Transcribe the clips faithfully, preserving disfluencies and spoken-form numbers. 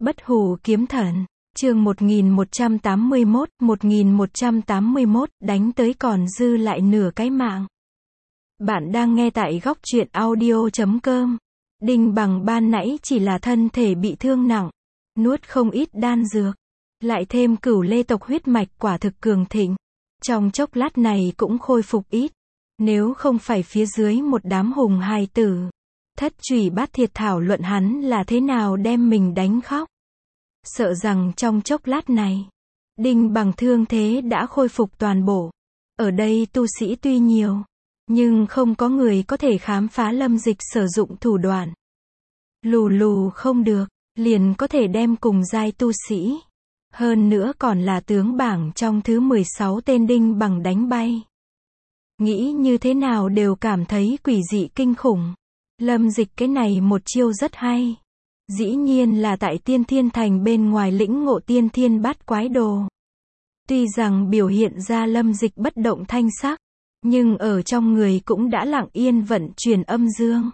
Bất hủ kiếm thần, chương một nghìn một trăm tám mươi mốt, một nghìn một trăm tám mươi mốt, đánh tới còn dư lại nửa cái mạng. Bạn đang nghe tại góc truyện audio chấm com. Đinh Bằng ban nãy chỉ là thân thể bị thương nặng, nuốt không ít đan dược, lại thêm cửu lê tộc huyết mạch quả thực cường thịnh. Trong chốc lát này cũng khôi phục ít. Nếu không phải phía dưới một đám hùng hài tử, thất trùy bát thiệt thảo luận hắn là thế nào đem mình đánh khóc. Sợ rằng trong chốc lát này, Đinh Bằng thương thế đã khôi phục toàn bộ. Ở đây tu sĩ tuy nhiều, nhưng không có người có thể khám phá Lâm Dịch sử dụng thủ đoạn. Lù lù không được, liền có thể đem cùng giai tu sĩ. Hơn nữa còn là tướng bảng trong thứ mười sáu tên Đinh Bằng đánh bay. Nghĩ như thế nào đều cảm thấy quỷ dị kinh khủng. Lâm Dịch cái này một chiêu rất hay. Dĩ nhiên là tại Tiên Thiên Thành bên ngoài lĩnh ngộ Tiên Thiên Bát Quái Đồ. Tuy rằng biểu hiện ra Lâm Dịch bất động thanh sắc, nhưng ở trong người cũng đã lặng yên vận chuyển âm dương.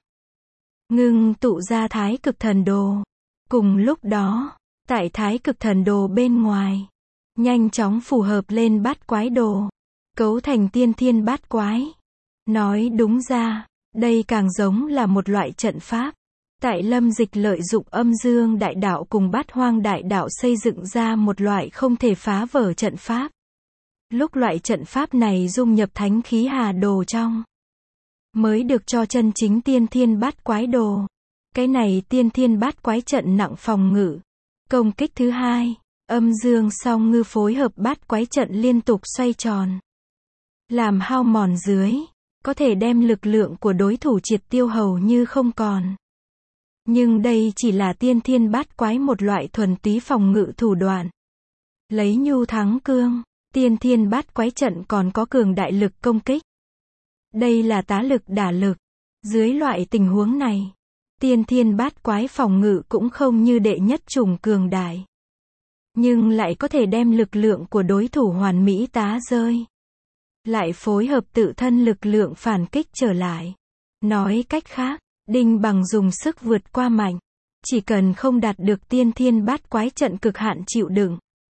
Ngưng tụ ra Thái Cực Thần Đồ. Cùng lúc đó, tại Thái Cực Thần Đồ bên ngoài, nhanh chóng phù hợp lên Bát Quái Đồ, cấu thành Tiên Thiên Bát Quái. Nói đúng ra, đây càng giống là một loại trận pháp. Tại Lâm Dịch lợi dụng âm dương đại đạo cùng bát hoang đại đạo xây dựng ra một loại không thể phá vỡ trận pháp. Lúc loại trận pháp này dung nhập thánh khí hà đồ trong, mới được cho chân chính tiên thiên bát quái đồ. Cái này tiên thiên bát quái trận nặng phòng ngự. Công kích thứ hai, âm dương song ngư phối hợp bát quái trận liên tục xoay tròn. Làm hao mòn dưới, có thể đem lực lượng của đối thủ triệt tiêu hầu như không còn. Nhưng đây chỉ là tiên thiên bát quái một loại thuần túy phòng ngự thủ đoạn. Lấy nhu thắng cương, tiên thiên bát quái trận còn có cường đại lực công kích. Đây là tá lực đả lực. Dưới loại tình huống này, tiên thiên bát quái phòng ngự cũng không như đệ nhất trùng cường đại. Nhưng lại có thể đem lực lượng của đối thủ hoàn mỹ tá rơi. Lại phối hợp tự thân lực lượng phản kích trở lại. Nói cách khác, Đinh Bằng dùng sức vượt qua mạnh. Chỉ cần không đạt được tiên thiên bát quái trận cực hạn chịu đựng,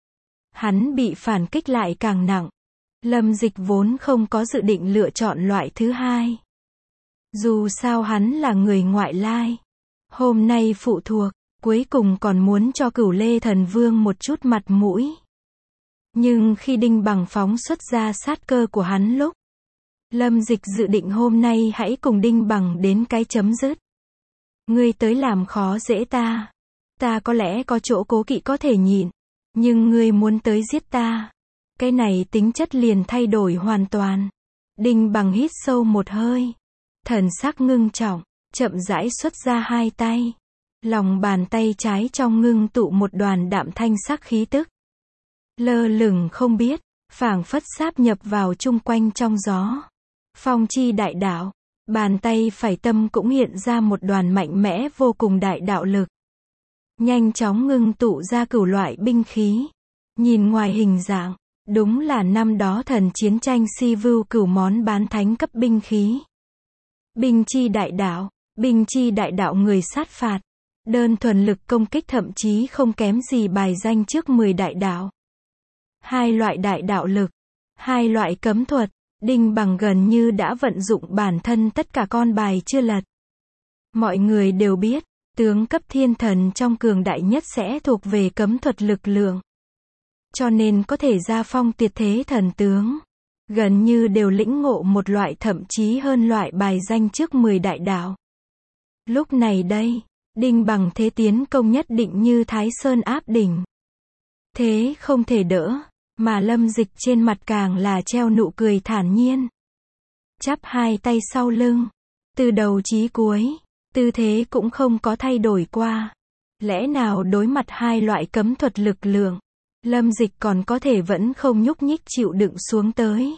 hắn bị phản kích lại càng nặng. Lâm Dịch vốn không có dự định lựa chọn loại thứ hai. Dù sao hắn là người ngoại lai. Hôm nay phụ thuộc, cuối cùng còn muốn cho Cửu Lê Thần Vương một chút mặt mũi. Nhưng khi Đinh Bằng phóng xuất ra sát cơ của hắn lúc, Lâm Dịch dự định hôm nay hãy cùng Đinh Bằng đến cái chấm dứt. Ngươi tới làm khó dễ ta. Ta có lẽ có chỗ cố kỵ có thể nhịn. Nhưng ngươi muốn tới giết ta. Cái này tính chất liền thay đổi hoàn toàn. Đinh Bằng hít sâu một hơi. Thần sắc ngưng trọng, chậm rãi xuất ra hai tay. Lòng bàn tay trái trong ngưng tụ một đoàn đạm thanh sắc khí tức. Lơ lửng không biết, phảng phất sáp nhập vào chung quanh trong gió. Phong chi đại đạo, bàn tay phải tâm cũng hiện ra một đoàn mạnh mẽ vô cùng đại đạo lực. Nhanh chóng ngưng tụ ra cửu loại binh khí. Nhìn ngoài hình dạng, đúng là năm đó thần chiến tranh si vưu cửu món bán thánh cấp binh khí. Binh chi đại đạo, binh chi đại đạo người sát phạt. Đơn thuần lực công kích thậm chí không kém gì bài danh trước mười đại đạo. Hai loại đại đạo lực, hai loại cấm thuật. Đinh Bằng gần như đã vận dụng bản thân tất cả con bài chưa lật. Mọi người đều biết, tướng cấp thiên thần trong cường đại nhất sẽ thuộc về cấm thuật lực lượng. Cho nên có thể ra phong tuyệt thế thần tướng. Gần như đều lĩnh ngộ một loại thậm chí hơn loại bài danh trước mười đại đạo. Lúc này đây, Đinh Bằng thế tiến công nhất định như Thái Sơn áp đỉnh. Thế không thể đỡ. Mà Lâm Dịch trên mặt càng là treo nụ cười thản nhiên. Chắp hai tay sau lưng. Từ đầu chí cuối, tư thế cũng không có thay đổi qua. Lẽ nào đối mặt hai loại cấm thuật lực lượng, Lâm Dịch còn có thể vẫn không nhúc nhích chịu đựng xuống tới.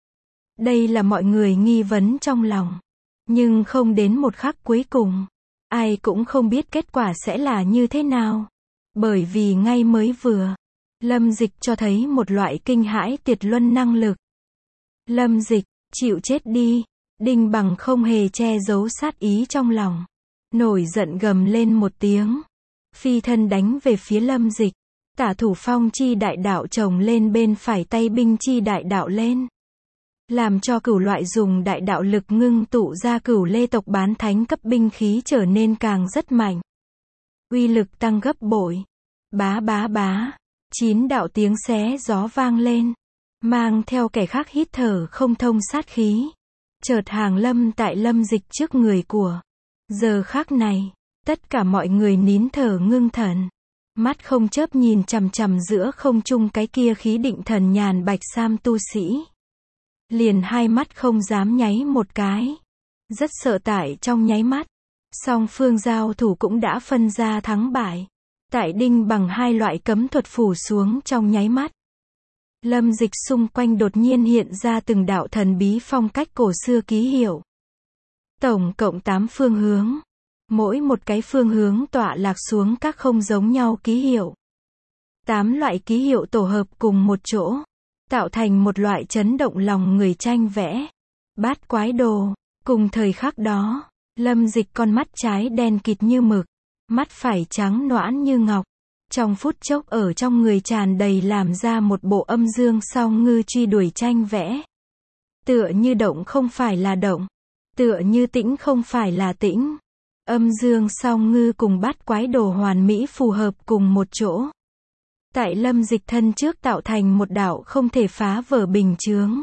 Đây là mọi người nghi vấn trong lòng. Nhưng không đến một khắc cuối cùng, ai cũng không biết kết quả sẽ là như thế nào. Bởi vì ngay mới vừa, Lâm Dịch cho thấy một loại kinh hãi tuyệt luân năng lực. Lâm Dịch, chịu chết đi. Đinh Bằng không hề che giấu sát ý trong lòng. Nổi giận gầm lên một tiếng. phi thân đánh về phía Lâm Dịch. Tả thủ phong chi đại đạo chồng lên bên phải tay binh chi đại đạo lên. Làm cho cửu loại dùng đại đạo lực ngưng tụ ra cửu lê tộc bán thánh cấp binh khí trở nên càng rất mạnh. Uy lực tăng gấp bội. Bá bá bá. Chín đạo tiếng xé gió vang lên. Mang theo kẻ khác hít thở không thông sát khí. Chợt hàng lâm tại Lâm Dịch trước người của. Giờ khắc này, tất cả mọi người nín thở ngưng thần. Mắt không chớp nhìn chằm chằm giữa không trung cái kia khí định thần nhàn bạch sam tu sĩ. Liền hai mắt không dám nháy một cái. Rất sợ tại trong nháy mắt. Song phương giao thủ cũng đã phân ra thắng bại. Tại đinh bằng hai loại cấm thuật phủ xuống trong nháy mắt. Lâm Dịch xung quanh đột nhiên hiện ra từng đạo thần bí phong cách cổ xưa ký hiệu. Tổng cộng tám phương hướng. Mỗi một cái phương hướng tọa lạc xuống các không giống nhau ký hiệu. Tám loại ký hiệu tổ hợp cùng một chỗ. Tạo thành một loại chấn động lòng người tranh vẽ. Bát quái đồ. Cùng thời khắc đó, Lâm Dịch con mắt trái đen kịt như mực. Mắt phải trắng noãn như ngọc. Trong phút chốc ở trong người tràn đầy làm ra một bộ âm dương song ngư truy đuổi tranh vẽ. Tựa như động không phải là động. Tựa như tĩnh không phải là tĩnh. Âm dương song ngư cùng bát quái đồ hoàn mỹ phù hợp cùng một chỗ. Tại Lâm Dịch thân trước tạo thành một đạo không thể phá vỡ bình chướng.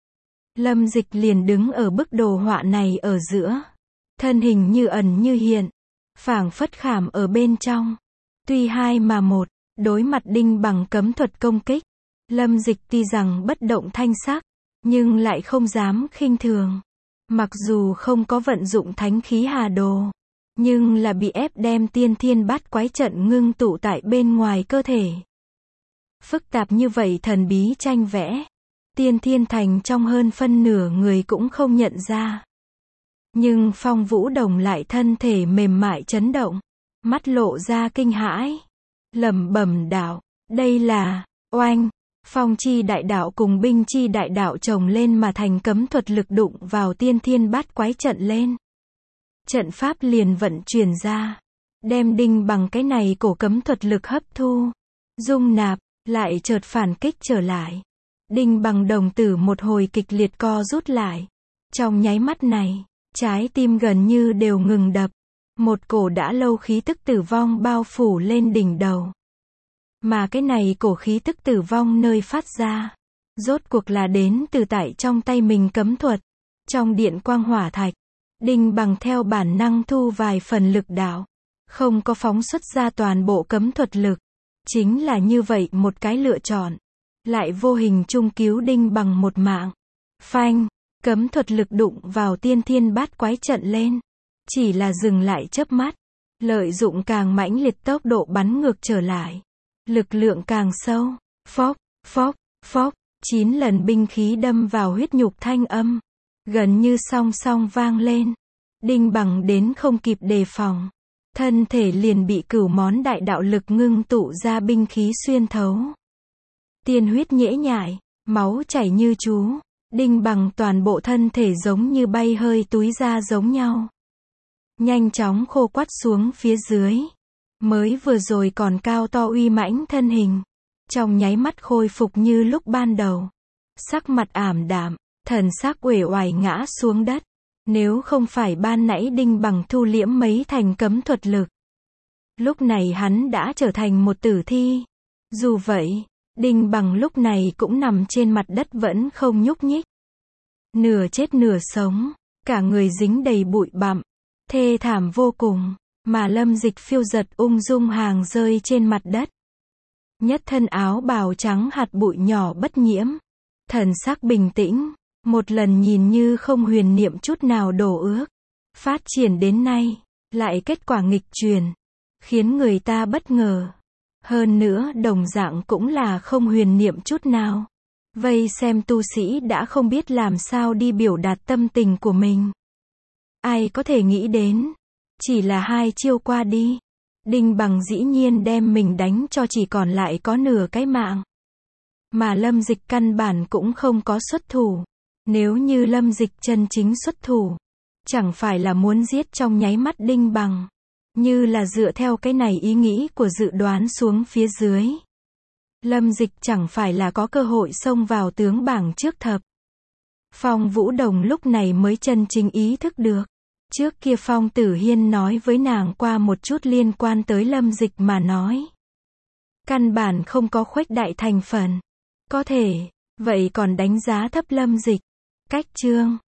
Lâm Dịch liền đứng ở bức đồ họa này ở giữa. Thân hình như ẩn như hiện. Phảng phất khảm ở bên trong. Tuy hai mà một, đối mặt đinh bằng cấm thuật công kích. Lâm Dịch tuy rằng bất động thanh sắc, nhưng lại không dám khinh thường. Mặc dù không có vận dụng thánh khí hà đồ, nhưng là bị ép đem tiên thiên bát quái trận ngưng tụ tại bên ngoài cơ thể. Phức tạp như vậy thần bí tranh vẽ. Tiên thiên thành trong hơn phân nửa người cũng không nhận ra. Nhưng Phong Vũ Đồng lại thân thể mềm mại chấn động. Mắt lộ ra kinh hãi. Lẩm bẩm đạo. Đây là, oanh. Phong chi đại đạo cùng binh chi đại đạo chồng lên mà thành cấm thuật lực đụng vào tiên thiên bát quái trận lên. Trận pháp liền vận chuyển ra. Đem đinh bằng cái này cổ cấm thuật lực hấp thu. Dung nạp, lại chợt phản kích trở lại. Đinh bằng đồng tử một hồi kịch liệt co rút lại. Trong nháy mắt này, trái tim gần như đều ngừng đập. Một cổ đã lâu khí tức tử vong bao phủ lên đỉnh đầu. Mà cái này cổ khí tức tử vong nơi phát ra. Rốt cuộc là đến từ tại trong tay mình cấm thuật. Trong điện quang hỏa thạch. Đinh bằng theo bản năng thu vài phần lực đạo. Không có phóng xuất ra toàn bộ cấm thuật lực. Chính là như vậy một cái lựa chọn. Lại vô hình chung cứu đinh bằng một mạng. Phanh. Cấm thuật lực đụng vào tiên thiên bát quái trận lên. Chỉ là dừng lại chớp mắt. Lợi dụng càng mãnh liệt tốc độ bắn ngược trở lại. Lực lượng càng sâu. Phốc, phốc, phốc. Chín lần binh khí đâm vào huyết nhục thanh âm. Gần như song song vang lên. Đinh bằng đến không kịp đề phòng. Thân thể liền bị cửu món đại đạo lực ngưng tụ ra binh khí xuyên thấu. Tiên huyết nhễ nhại. Máu chảy như chú. Đinh bằng toàn bộ thân thể giống như bay hơi túi ra giống nhau. Nhanh chóng khô quắt xuống phía dưới. Mới vừa rồi còn cao to uy mãnh thân hình. Trong nháy mắt khôi phục như lúc ban đầu. Sắc mặt ảm đạm, thần sắc uể oải ngã xuống đất. Nếu không phải ban nãy đinh bằng thu liễm mấy thành cấm thuật lực. Lúc này hắn đã trở thành một tử thi. Dù vậy, đinh bằng lúc này cũng nằm trên mặt đất vẫn không nhúc nhích. Nửa chết nửa sống, cả người dính đầy bụi bặm. Thê thảm vô cùng, mà Lâm Dịch phiêu giật ung dung hàng rơi trên mặt đất. Nhất thân áo bào trắng hạt bụi nhỏ bất nhiễm. Thần sắc bình tĩnh, một lần nhìn như không huyền niệm chút nào đổ ước. Phát triển đến nay, lại kết quả nghịch truyền, khiến người ta bất ngờ. Hơn nữa đồng dạng cũng là không huyền niệm chút nào. Vây xem tu sĩ đã không biết làm sao đi biểu đạt tâm tình của mình. Ai có thể nghĩ đến, chỉ là hai chiêu qua đi, đinh bằng dĩ nhiên đem mình đánh cho chỉ còn lại có nửa cái mạng. Mà Lâm Dịch căn bản cũng không có xuất thủ. Nếu như Lâm Dịch chân chính xuất thủ, chẳng phải là muốn giết trong nháy mắt đinh bằng. Như là dựa theo cái này ý nghĩ của dự đoán xuống phía dưới. Lâm Dịch chẳng phải là có cơ hội xông vào tướng bảng trước thập. Phong Vũ Đồng lúc này mới chân chính ý thức được. Trước kia Phong Tử Hiên nói với nàng qua một chút liên quan tới Lâm Dịch mà nói. Căn bản không có khuếch đại thành phần. Có thể, vậy còn đánh giá thấp Lâm Dịch. Cách chương